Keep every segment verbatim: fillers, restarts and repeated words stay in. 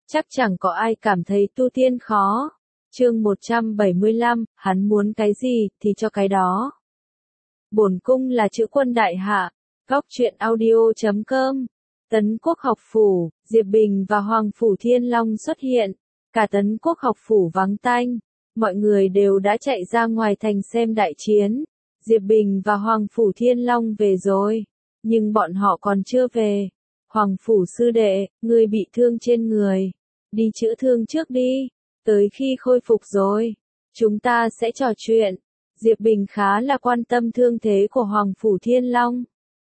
chắc chẳng có ai cảm thấy tu tiên khó. Chương một trăm bảy mươi lăm, hắn muốn cái gì thì cho cái đó. Bổn cung là chữ quân đại hạ, góc truyện audio chấm com. Tấn Quốc học phủ, Diệp Bình và Hoàng phủ Thiên Long xuất hiện. Cả Tấn Quốc học phủ vắng tanh, mọi người đều đã chạy ra ngoài thành xem đại chiến. Diệp Bình và Hoàng phủ Thiên Long về rồi, nhưng bọn họ còn chưa về. Hoàng phủ sư đệ, ngươi bị thương trên người, đi chữa thương trước đi, tới khi khôi phục rồi, chúng ta sẽ trò chuyện. Diệp Bình khá là quan tâm thương thế của Hoàng phủ Thiên Long.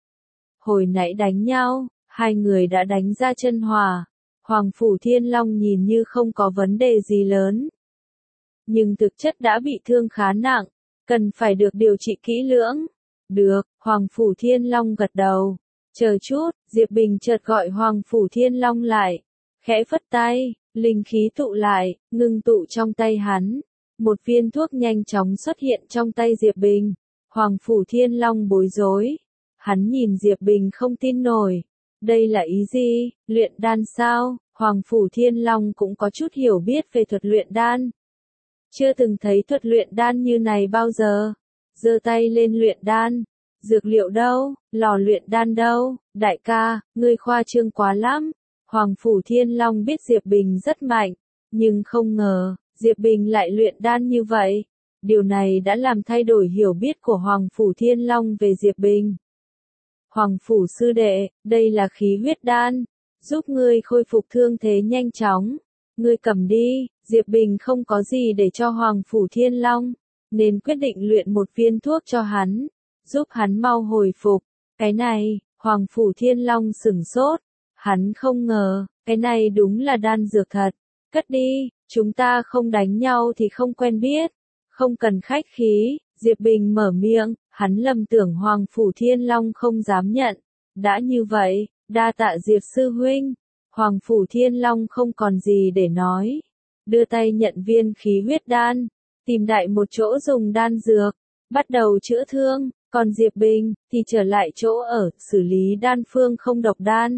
Hồi nãy đánh nhau, hai người đã đánh ra chân hòa. Hoàng phủ Thiên Long nhìn như không có vấn đề gì lớn, nhưng thực chất đã bị thương khá nặng, cần phải được điều trị kỹ lưỡng. Được, Hoàng phủ Thiên Long gật đầu. Chờ chút, Diệp Bình chợt gọi Hoàng phủ Thiên Long lại, khẽ phất tay, linh khí tụ lại, ngưng tụ trong tay hắn. Một viên thuốc nhanh chóng xuất hiện trong tay Diệp Bình. Hoàng phủ Thiên Long bối rối. Hắn nhìn Diệp Bình không tin nổi. Đây là ý gì? Luyện đan sao? Hoàng phủ Thiên Long cũng có chút hiểu biết về thuật luyện đan. Chưa từng thấy thuật luyện đan như này bao giờ. Giơ tay lên luyện đan. Dược liệu đâu? Lò luyện đan đâu? Đại ca, ngươi khoa trương quá lắm. Hoàng phủ Thiên Long biết Diệp Bình rất mạnh, nhưng không ngờ, Diệp Bình lại luyện đan như vậy. Điều này đã làm thay đổi hiểu biết của Hoàng phủ Thiên Long về Diệp Bình. Hoàng phủ sư đệ, đây là khí huyết đan, giúp ngươi khôi phục thương thế nhanh chóng. Ngươi cầm đi. Diệp Bình không có gì để cho Hoàng phủ Thiên Long, nên quyết định luyện một viên thuốc cho hắn, giúp hắn mau hồi phục. Cái này, Hoàng phủ Thiên Long sửng sốt. Hắn không ngờ, cái này đúng là đan dược thật. Cất đi, chúng ta không đánh nhau thì không quen biết. Không cần khách khí, Diệp Bình mở miệng, hắn lầm tưởng Hoàng phủ Thiên Long không dám nhận. Đã như vậy, đa tạ Diệp sư huynh. Hoàng phủ Thiên Long không còn gì để nói. Đưa tay nhận viên khí huyết đan, tìm đại một chỗ dùng đan dược, bắt đầu chữa thương. Còn Diệp Bình, thì trở lại chỗ ở, xử lý đan phương không độc đan.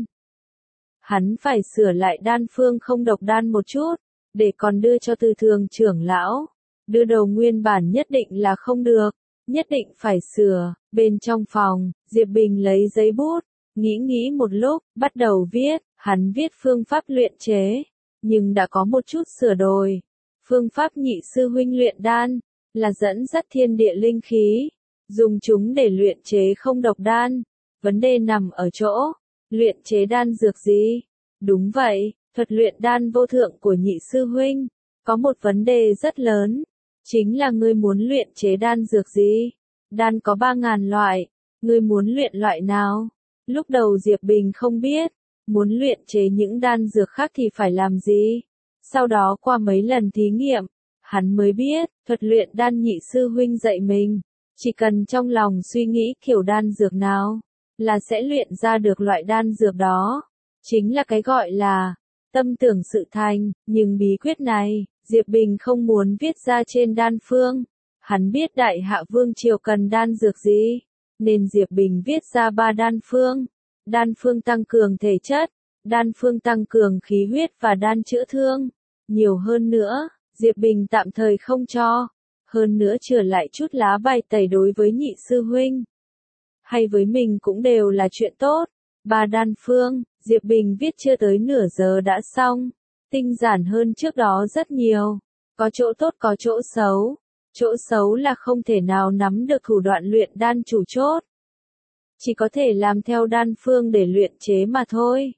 Hắn phải sửa lại đan phương không độc đan một chút, để còn đưa cho Từ Thường trưởng lão. Đưa đầu nguyên bản nhất định là không được, nhất định phải sửa. Bên trong phòng, Diệp Bình lấy giấy bút, nghĩ nghĩ một lúc, bắt đầu viết. Hắn viết phương pháp luyện chế, nhưng đã có một chút sửa đổi. Phương pháp nhị sư huynh luyện đan, là dẫn dắt thiên địa linh khí, dùng chúng để luyện chế không độc đan. Vấn đề nằm ở chỗ, luyện chế đan dược gì? Đúng vậy, thuật luyện đan vô thượng của nhị sư huynh, có một vấn đề rất lớn, chính là ngươi muốn luyện chế đan dược gì? Đan có ba ngàn loại, ngươi muốn luyện loại nào? Lúc đầu Diệp Bình không biết, muốn luyện chế những đan dược khác thì phải làm gì? Sau đó qua mấy lần thí nghiệm, hắn mới biết, thuật luyện đan nhị sư huynh dạy mình. Chỉ cần trong lòng suy nghĩ kiểu đan dược nào, là sẽ luyện ra được loại đan dược đó. Chính là cái gọi là tâm tưởng sự thành, nhưng bí quyết này, Diệp Bình không muốn viết ra trên đan phương. Hắn biết Đại Hạ Vương Triều cần đan dược gì, nên Diệp Bình viết ra ba đan phương. Đan phương tăng cường thể chất, đan phương tăng cường khí huyết và đan chữa thương. Nhiều hơn nữa, Diệp Bình tạm thời không cho. Hơn nữa trở lại chút lá bài tẩy đối với nhị sư huynh, hay với mình cũng đều là chuyện tốt. Ba đan phương, Diệp Bình viết chưa tới nửa giờ đã xong. Tinh giản hơn trước đó rất nhiều. Có chỗ tốt có chỗ xấu. Chỗ xấu là không thể nào nắm được thủ đoạn luyện đan chủ chốt. Chỉ có thể làm theo đan phương để luyện chế mà thôi.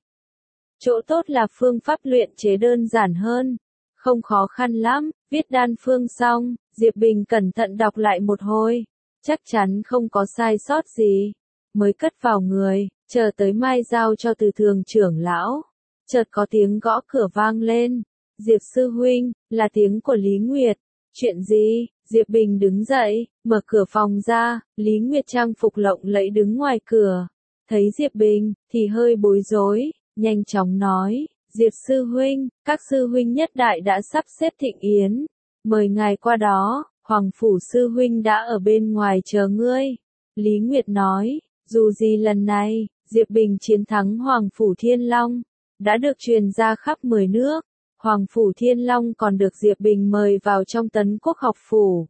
Chỗ tốt là phương pháp luyện chế đơn giản hơn, không khó khăn lắm. Viết đan phương xong, Diệp Bình cẩn thận đọc lại một hồi, chắc chắn không có sai sót gì, mới cất vào người, chờ tới mai giao cho Từ Thường trưởng lão. Chợt có tiếng gõ cửa vang lên. Diệp sư huynh, là tiếng của Lý Nguyệt. Chuyện gì? Diệp Bình đứng dậy, mở cửa phòng ra, Lý Nguyệt trang phục lộng lẫy đứng ngoài cửa. Thấy Diệp Bình, thì hơi bối rối, nhanh chóng nói, Diệp sư huynh, các sư huynh nhất đại đã sắp xếp thịnh yến. Mời ngài qua đó, Hoàng phủ sư huynh đã ở bên ngoài chờ ngươi. Lý Nguyệt nói, dù gì lần này, Diệp Bình chiến thắng Hoàng phủ Thiên Long, đã được truyền ra khắp mười nước. Hoàng Phủ Thiên Long còn được Diệp Bình mời vào trong Tấn Quốc học phủ.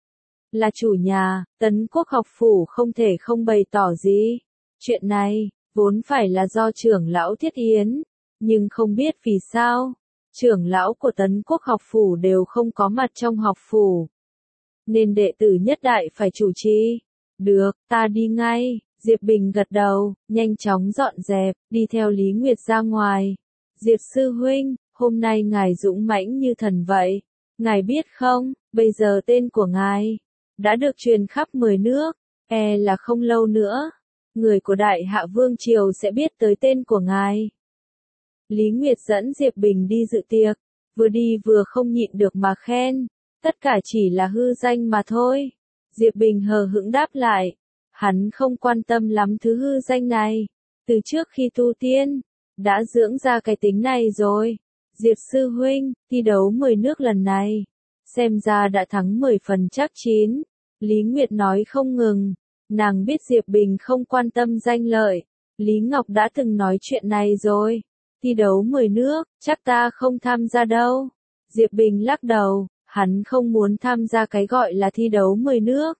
Là chủ nhà, Tấn Quốc học phủ không thể không bày tỏ gì. Chuyện này, vốn phải là do trưởng lão Thiết Yến, nhưng không biết vì sao, trưởng lão của Tấn Quốc học phủ đều không có mặt trong học phủ. Nên đệ tử nhất đại phải chủ trì. Được, ta đi ngay. Diệp Bình gật đầu, nhanh chóng dọn dẹp, đi theo Lý Nguyệt ra ngoài. Diệp sư huynh, hôm nay ngài dũng mãnh như thần vậy. Ngài biết không, bây giờ tên của ngài đã được truyền khắp mười nước, e là không lâu nữa, người của Đại Hạ Vương Triều sẽ biết tới tên của ngài. Lý Nguyệt dẫn Diệp Bình đi dự tiệc, vừa đi vừa không nhịn được mà khen, tất cả chỉ là hư danh mà thôi. Diệp Bình hờ hững đáp lại, hắn không quan tâm lắm thứ hư danh này, từ trước khi tu tiên, đã dưỡng ra cái tính này rồi. Diệp sư huynh, thi đấu mười nước lần này, xem ra đã thắng mười phần chắc chín. Lý Nguyệt nói không ngừng, nàng biết Diệp Bình không quan tâm danh lợi. Lý Ngọc đã từng nói chuyện này rồi. Thi đấu mười nước, chắc ta không tham gia đâu. Diệp Bình lắc đầu, hắn không muốn tham gia cái gọi là thi đấu mười nước.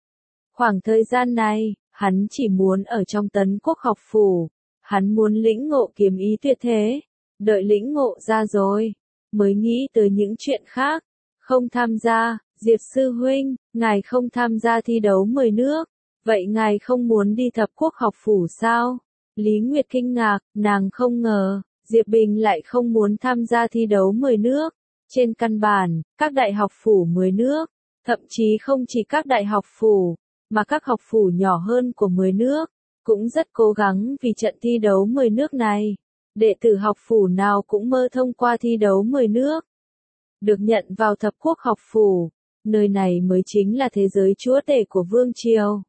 Khoảng thời gian này, hắn chỉ muốn ở trong Tấn Quốc học phủ. Hắn muốn lĩnh ngộ kiếm ý tuyệt thế. Đợi lĩnh ngộ ra rồi, mới nghĩ tới những chuyện khác. Không tham gia, Diệp sư huynh, ngài không tham gia thi đấu mười nước. Vậy ngài không muốn đi thập quốc học phủ sao? Lý Nguyệt kinh ngạc, nàng không ngờ, Diệp Bình lại không muốn tham gia thi đấu mười nước. Trên căn bản, các đại học phủ mười nước, thậm chí không chỉ các đại học phủ, mà các học phủ nhỏ hơn của mười nước, cũng rất cố gắng vì trận thi đấu mười nước này. Đệ tử học phủ nào cũng mơ thông qua thi đấu mười nước. Được nhận vào thập quốc học phủ, nơi này mới chính là thế giới chúa tể của Vương Triều.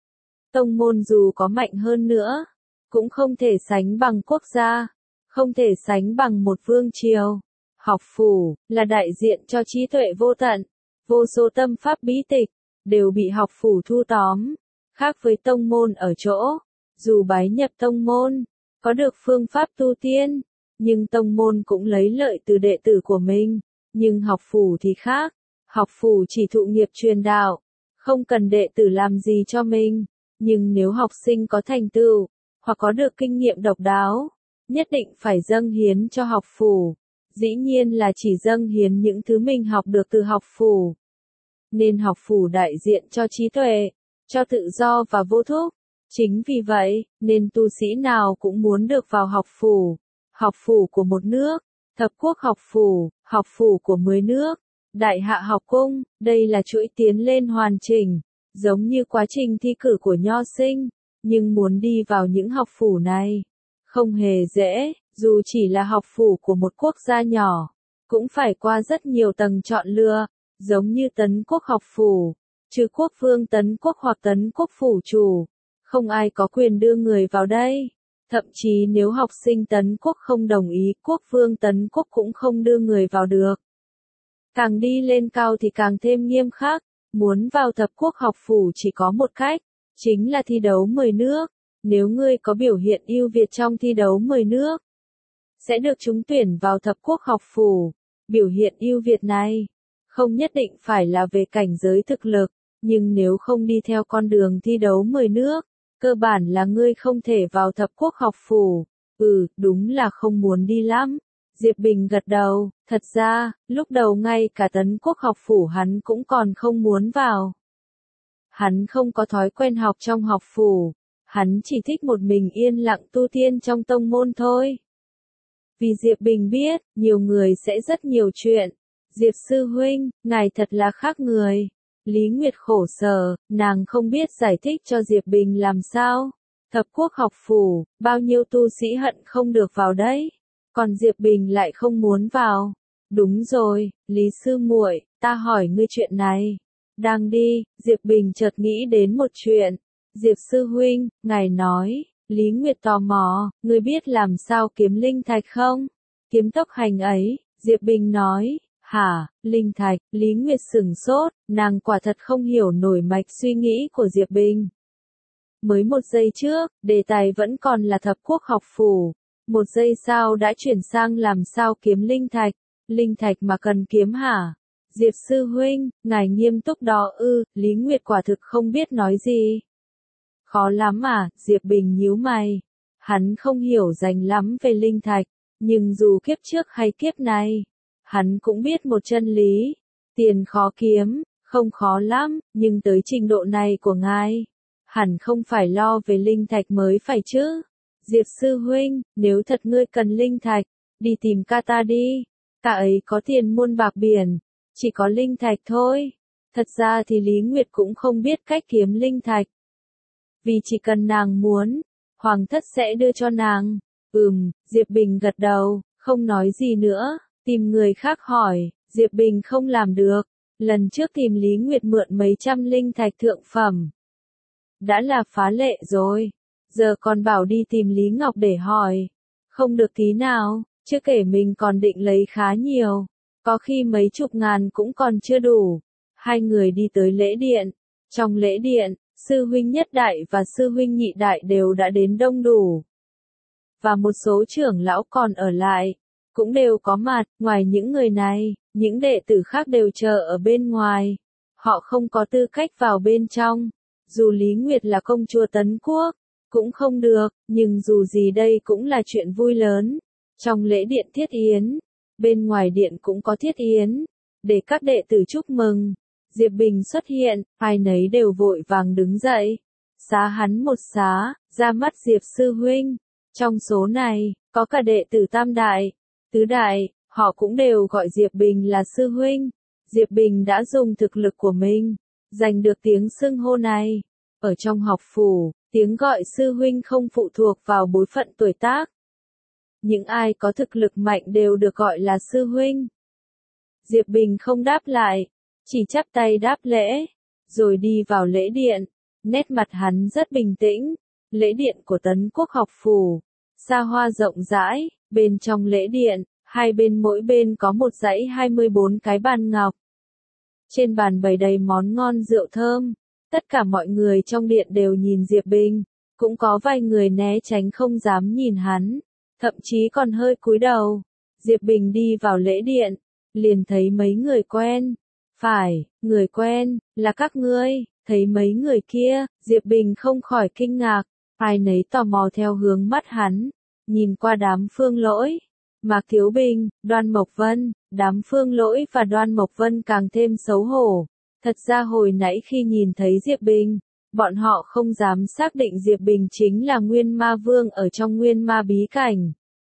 Tông môn dù có mạnh hơn nữa, cũng không thể sánh bằng quốc gia, không thể sánh bằng một Vương Triều. Học phủ, là đại diện cho trí tuệ vô tận, vô số tâm pháp bí tịch, đều bị học phủ thu tóm. Khác với tông môn ở chỗ, dù bái nhập tông môn, có được phương pháp tu tiên, nhưng tông môn cũng lấy lợi từ đệ tử của mình. Nhưng học phủ thì khác, học phủ chỉ thụ nghiệp truyền đạo, không cần đệ tử làm gì cho mình. Nhưng nếu học sinh có thành tựu, hoặc có được kinh nghiệm độc đáo, nhất định phải dâng hiến cho học phủ. Dĩ nhiên là chỉ dâng hiến những thứ mình học được từ học phủ. Nên học phủ đại diện cho trí tuệ, cho tự do và vô thúc. Chính vì vậy, nên tu sĩ nào cũng muốn được vào học phủ. Học phủ của một nước, thập quốc học phủ, học phủ của mười nước, đại hạ học cung, đây là chuỗi tiến lên hoàn chỉnh, giống như quá trình thi cử của nho sinh, nhưng muốn đi vào những học phủ này, không hề dễ, dù chỉ là học phủ của một quốc gia nhỏ, cũng phải qua rất nhiều tầng chọn lựa, giống như Tấn Quốc học phủ, trừ quốc vương Tấn Quốc hoặc Tấn Quốc phủ chủ. Không ai có quyền đưa người vào đây. Thậm chí nếu học sinh Tấn Quốc không đồng ý, quốc vương Tấn Quốc cũng không đưa người vào được. Càng đi lên cao thì càng thêm nghiêm khắc. Muốn vào thập quốc học phủ chỉ có một cách, chính là thi đấu mười nước. Nếu ngươi có biểu hiện ưu việt trong thi đấu mười nước, sẽ được trúng tuyển vào thập quốc học phủ. Biểu hiện ưu việt này, không nhất định phải là về cảnh giới thực lực, nhưng nếu không đi theo con đường thi đấu mười nước, cơ bản là ngươi không thể vào thập quốc học phủ. Ừ, đúng là không muốn đi lắm. Diệp Bình gật đầu, thật ra, lúc đầu ngay cả Tấn Quốc học phủ hắn cũng còn không muốn vào. Hắn không có thói quen học trong học phủ, hắn chỉ thích một mình yên lặng tu tiên trong tông môn thôi. Vì Diệp Bình biết, nhiều người sẽ rất nhiều chuyện. Diệp sư huynh, ngài thật là khác người. Lý Nguyệt khổ sở, nàng không biết giải thích cho Diệp Bình làm sao. Thập quốc học phủ, bao nhiêu tu sĩ hận không được vào đấy, còn Diệp Bình lại không muốn vào. Đúng rồi, Lý sư muội, ta hỏi ngươi chuyện này. Đang đi, Diệp Bình chợt nghĩ đến một chuyện. Diệp sư huynh, ngài nói, Lý Nguyệt tò mò, ngươi biết làm sao kiếm linh thạch không? Kiếm tốc hành ấy, Diệp Bình nói. Hả, linh thạch, Lý Nguyệt sửng sốt, nàng quả thật không hiểu nổi mạch suy nghĩ của Diệp Bình. Mới một giây trước, đề tài vẫn còn là thập quốc học phủ, một giây sau đã chuyển sang làm sao kiếm linh thạch. Linh thạch mà cần kiếm hả? Diệp sư huynh, ngài nghiêm túc đó ư, Lý Nguyệt quả thực không biết nói gì. Khó lắm à, Diệp Bình nhíu mày. Hắn không hiểu rành lắm về linh thạch, nhưng dù kiếp trước hay kiếp này, hắn cũng biết một chân lý. Tiền khó kiếm, không khó lắm, nhưng tới trình độ này của ngài, hẳn không phải lo về linh thạch mới phải chứ. Diệp sư huynh, nếu thật ngươi cần linh thạch, đi tìm ca ta đi. Ca ấy có tiền muôn bạc biển, chỉ có linh thạch thôi. Thật ra thì Lý Nguyệt cũng không biết cách kiếm linh thạch. Vì chỉ cần nàng muốn, Hoàng thất sẽ đưa cho nàng. Ừm, Diệp Bình gật đầu, không nói gì nữa, tìm người khác hỏi, Diệp Bình không làm được. Lần trước tìm Lý Nguyệt mượn mấy trăm linh thạch thượng phẩm. Đã là phá lệ rồi, giờ còn bảo đi tìm Lý Ngọc để hỏi. Không được tí nào, chưa kể mình còn định lấy khá nhiều. Có khi mấy chục ngàn cũng còn chưa đủ. Hai người đi tới lễ điện. Trong lễ điện, sư huynh nhất đại và sư huynh nhị đại đều đã đến đông đủ. Và một số trưởng lão còn ở lại, cũng đều có mặt. Ngoài những người này, những đệ tử khác đều chờ ở bên ngoài. Họ không có tư cách vào bên trong. Dù Lý Nguyệt là công chúa Tấn Quốc, cũng không được, nhưng dù gì đây cũng là chuyện vui lớn. Trong lễ điện thiết yến, bên ngoài điện cũng có thiết yến, để các đệ tử chúc mừng. Diệp Bình xuất hiện, ai nấy đều vội vàng đứng dậy. Xá hắn một xá, ra mắt Diệp sư huynh. Trong số này, có cả đệ tử tam đại, tứ đại, họ cũng đều gọi Diệp Bình là sư huynh. Diệp Bình đã dùng thực lực của mình, giành được tiếng xưng hô này. Ở trong học phủ, tiếng gọi sư huynh không phụ thuộc vào bối phận tuổi tác. Những ai có thực lực mạnh đều được gọi là sư huynh. Diệp Bình không đáp lại, chỉ chắp tay đáp lễ, rồi đi vào lễ điện. Nét mặt hắn rất bình tĩnh. Lễ điện của Tấn Quốc học phủ, xa hoa rộng rãi, bên trong lễ điện, hai bên mỗi bên có một dãy hai mươi bốn cái bàn ngọc. Trên bàn bày đầy món ngon rượu thơm. Tất cả mọi người trong điện đều nhìn Diệp Bình, cũng có vài người né tránh không dám nhìn hắn, thậm chí còn hơi cúi đầu. Diệp Bình đi vào lễ điện, liền thấy mấy người quen. Phải, người quen, là các ngươi. Thấy mấy người kia, Diệp Bình không khỏi kinh ngạc, ai nấy tò mò theo hướng mắt hắn, nhìn qua đám Phương Lỗi, Mạc Thiếu Bình, Đoan Mộc Vân. Đám Phương Lỗi và Đoan Mộc Vân càng thêm xấu hổ. Thật ra hồi nãy khi nhìn thấy Diệp Bình, bọn họ không dám xác định Diệp Bình chính là Nguyên Ma Vương ở trong Nguyên Ma bí cảnh.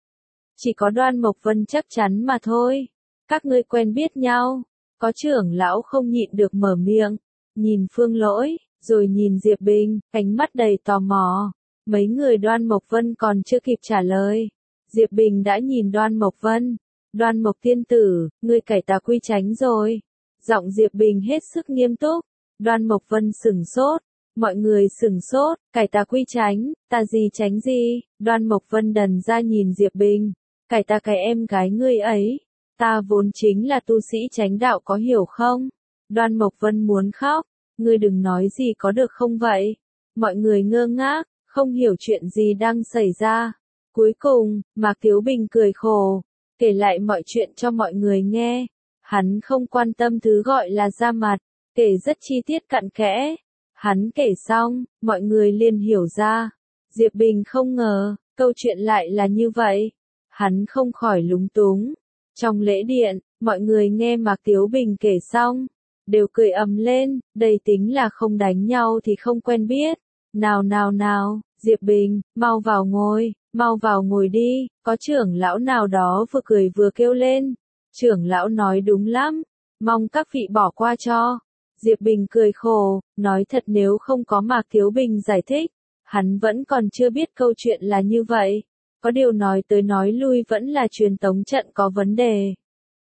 Chỉ có Đoan Mộc Vân chắc chắn mà thôi. Các ngươi quen biết nhau. Có trưởng lão không nhịn được mở miệng, nhìn Phương Lỗi, rồi nhìn Diệp Bình, ánh mắt đầy tò mò. Mấy người Đoan Mộc Vân còn chưa kịp trả lời, Diệp Bình đã nhìn Đoan Mộc Vân. Đoan Mộc tiên tử, ngươi cải tà quy chánh rồi. Giọng Diệp Bình hết sức nghiêm túc. Đoan Mộc Vân sửng sốt. Mọi người sửng sốt, cải tà quy chánh, ta gì tránh gì? Đoan Mộc Vân đần ra nhìn Diệp Bình. Cải tà cái em gái ngươi ấy. Ta vốn chính là tu sĩ chánh đạo có hiểu không? Đoan Mộc Vân muốn khóc. Ngươi đừng nói gì có được không vậy? Mọi người ngơ ngác, không hiểu chuyện gì đang xảy ra. Cuối cùng, Mạc Thiếu Bình cười khổ, kể lại mọi chuyện cho mọi người nghe. Hắn không quan tâm thứ gọi là ra mặt, kể rất chi tiết cặn kẽ. Hắn kể xong, mọi người liền hiểu ra. Diệp Bình không ngờ, câu chuyện lại là như vậy. Hắn không khỏi lúng túng. Trong lễ điện, mọi người nghe Mạc Thiếu Bình kể xong, đều cười ầm lên, đây tính là không đánh nhau thì không quen biết. Nào nào nào, Diệp Bình, mau vào ngồi, mau vào ngồi đi, có trưởng lão nào đó vừa cười vừa kêu lên. Trưởng lão nói đúng lắm, mong các vị bỏ qua cho. Diệp Bình cười khổ, nói thật nếu không có Mạc Thiếu Bình giải thích, hắn vẫn còn chưa biết câu chuyện là như vậy. Có điều nói tới nói lui vẫn là truyền tống trận có vấn đề.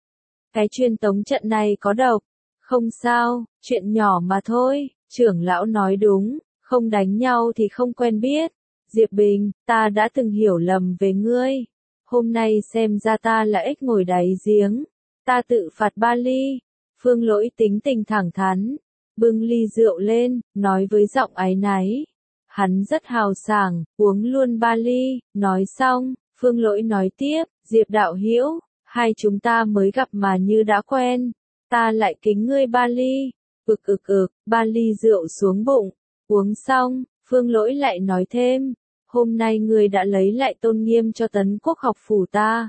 Cái truyền tống trận này có độc. Không sao, chuyện nhỏ mà thôi, trưởng lão nói đúng, không đánh nhau thì không quen biết. Diệp Bình, ta đã từng hiểu lầm về ngươi. Hôm nay xem ra ta là ếch ngồi đáy giếng. Ta tự phạt ba ly. Phương Lỗi tính tình thẳng thắn, bưng ly rượu lên, nói với giọng áy náy. Hắn rất hào sảng, uống luôn ba ly. Nói xong, Phương Lỗi nói tiếp, Diệp đạo hữu, hai chúng ta mới gặp mà như đã quen, ta lại kính ngươi ba ly. Ực ực ực, ba ly rượu xuống bụng, uống xong, Phương Lỗi lại nói thêm, hôm nay ngươi đã lấy lại tôn nghiêm cho Tấn Quốc học phủ ta.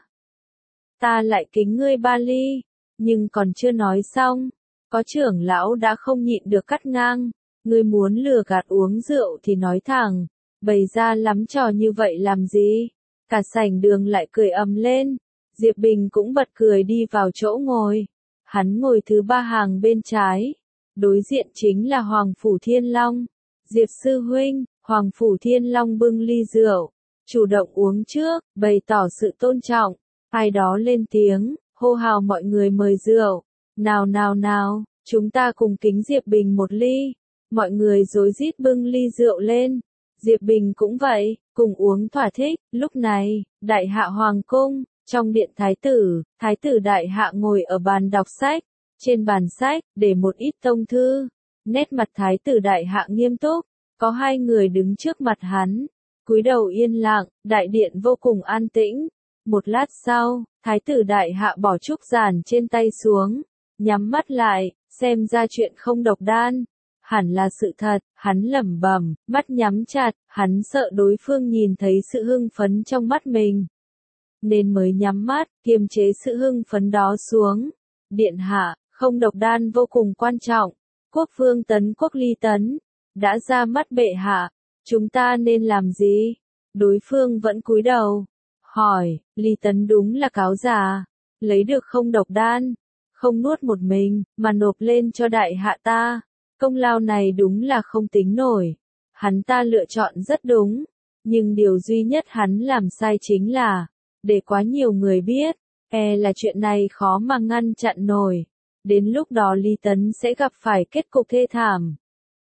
Ta lại kính ngươi ba ly, nhưng còn chưa nói xong, có trưởng lão đã không nhịn được cắt ngang, ngươi muốn lừa gạt uống rượu thì nói thẳng, bày ra lắm trò như vậy làm gì? Cả sảnh đường lại cười ầm lên, Diệp Bình cũng bật cười đi vào chỗ ngồi, hắn ngồi thứ ba hàng bên trái, đối diện chính là Hoàng Phủ Thiên Long. Diệp sư huynh, Hoàng Phủ Thiên Long bưng ly rượu, chủ động uống trước, bày tỏ sự tôn trọng, ai đó lên tiếng, hô hào mọi người mời rượu, nào nào nào, chúng ta cùng kính Diệp Bình một ly, mọi người rối rít bưng ly rượu lên, Diệp Bình cũng vậy, cùng uống thỏa thích. Lúc này, Đại Hạ Hoàng Cung, trong điện thái tử, thái tử Đại Hạ ngồi ở bàn đọc sách, trên bàn sách, để một ít tông thư, nét mặt thái tử Đại Hạ nghiêm túc, có hai người đứng trước mặt hắn, cúi đầu yên lặng, đại điện vô cùng an tĩnh. Một lát sau, thái tử Đại Hạ bỏ trúc giản trên tay xuống, nhắm mắt lại, xem ra chuyện không độc đan. Hẳn là sự thật, hắn lẩm bẩm, mắt nhắm chặt, hắn sợ đối phương nhìn thấy sự hưng phấn trong mắt mình. Nên mới nhắm mắt, kiềm chế sự hưng phấn đó xuống. Điện hạ, không độc đan vô cùng quan trọng. Quốc vương Tấn Quốc Ly Tấn, đã ra mắt bệ hạ, chúng ta nên làm gì? Đối phương vẫn cúi đầu, hỏi, Ly Tấn đúng là cáo già, lấy được không độc đan, không nuốt một mình, mà nộp lên cho đại hạ ta. Công lao này đúng là không tính nổi. Hắn ta lựa chọn rất đúng. Nhưng điều duy nhất hắn làm sai chính là, để quá nhiều người biết, e là chuyện này khó mà ngăn chặn nổi. Đến lúc đó Ly Tấn sẽ gặp phải kết cục thê thảm.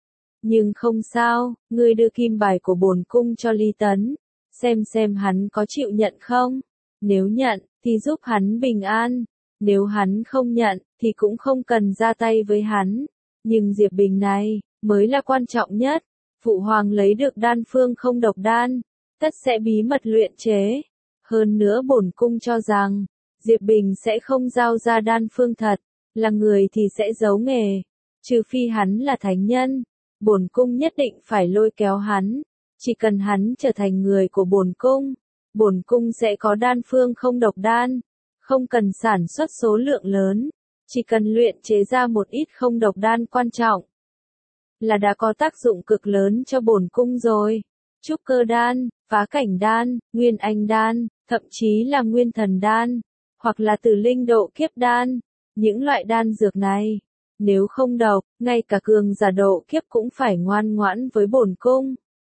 Nhưng không sao, ngươi đưa kim bài của bổn cung cho Ly Tấn, xem xem hắn có chịu nhận không. Nếu nhận, thì giúp hắn bình an. Nếu hắn không nhận, thì cũng không cần ra tay với hắn. Nhưng Diệp Bình này, mới là quan trọng nhất. Phụ hoàng lấy được đan phương không độc đan, tất sẽ bí mật luyện chế. Hơn nữa bổn cung cho rằng, Diệp Bình sẽ không giao ra đan phương thật, là người thì sẽ giấu nghề. Trừ phi hắn là thánh nhân, bổn cung nhất định phải lôi kéo hắn. Chỉ cần hắn trở thành người của bổn cung, bổn cung sẽ có đan phương không độc đan. Không cần sản xuất số lượng lớn. Chỉ cần luyện chế ra một ít không độc đan quan trọng, là đã có tác dụng cực lớn cho bổn cung rồi. Trúc cơ đan, phá cảnh đan, nguyên anh đan, thậm chí là nguyên thần đan, hoặc là tử linh độ kiếp đan. Những loại đan dược này, nếu không độc, ngay cả cường giả độ kiếp cũng phải ngoan ngoãn với bổn cung.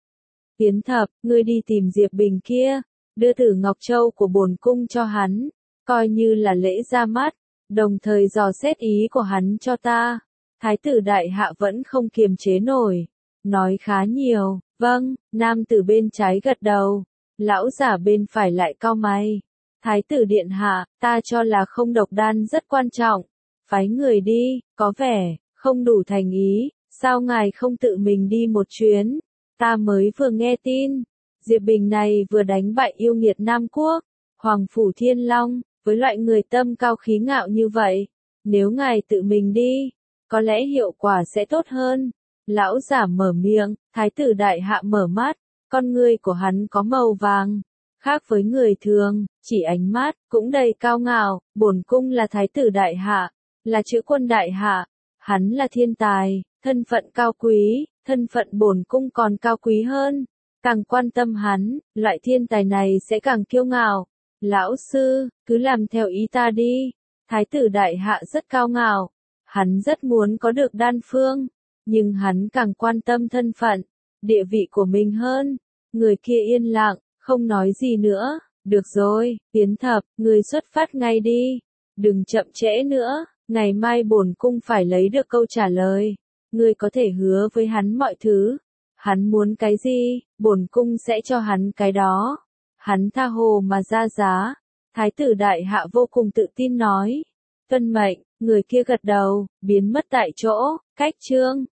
Tiến Thập, ngươi đi tìm Diệp Bình kia, đưa Tử Ngọc Châu của bổn cung cho hắn, coi như là lễ ra mắt. Đồng thời dò xét ý của hắn cho ta. Thái tử Đại Hạ vẫn không kiềm chế nổi. Nói khá nhiều. Vâng, nam tử bên trái gật đầu. Lão giả bên phải lại cau mày. Thái tử điện hạ, ta cho là không độc đan rất quan trọng. Phái người đi, có vẻ, không đủ thành ý. Sao ngài không tự mình đi một chuyến? Ta mới vừa nghe tin. Diệp Bình này vừa đánh bại yêu nghiệt Nam Quốc. Hoàng Phủ Thiên Long. Với loại người tâm cao khí ngạo như vậy, nếu ngài tự mình đi, có lẽ hiệu quả sẽ tốt hơn. Lão giả mở miệng, thái tử Đại Hạ mở mắt, con ngươi của hắn có màu vàng, khác với người thường, chỉ ánh mắt, cũng đầy cao ngạo. Bổn cung là thái tử Đại Hạ, là chữ quân Đại Hạ, hắn là thiên tài, thân phận cao quý, thân phận bổn cung còn cao quý hơn. Càng quan tâm hắn, loại thiên tài này sẽ càng kiêu ngạo. Lão sư, cứ làm theo ý ta đi. Thái tử Đại Hạ rất cao ngạo. Hắn rất muốn có được đan phương. Nhưng hắn càng quan tâm thân phận, địa vị của mình hơn. Người kia yên lặng, không nói gì nữa. Được rồi, Tiến Thập, người xuất phát ngay đi. Đừng chậm trễ nữa. Ngày mai bổn cung phải lấy được câu trả lời. Người có thể hứa với hắn mọi thứ. Hắn muốn cái gì, bổn cung sẽ cho hắn cái đó. Hắn tha hồ mà ra giá. Thái tử Đại Hạ vô cùng tự tin nói. Tuân mệnh, người kia gật đầu, biến mất tại chỗ. Cách chương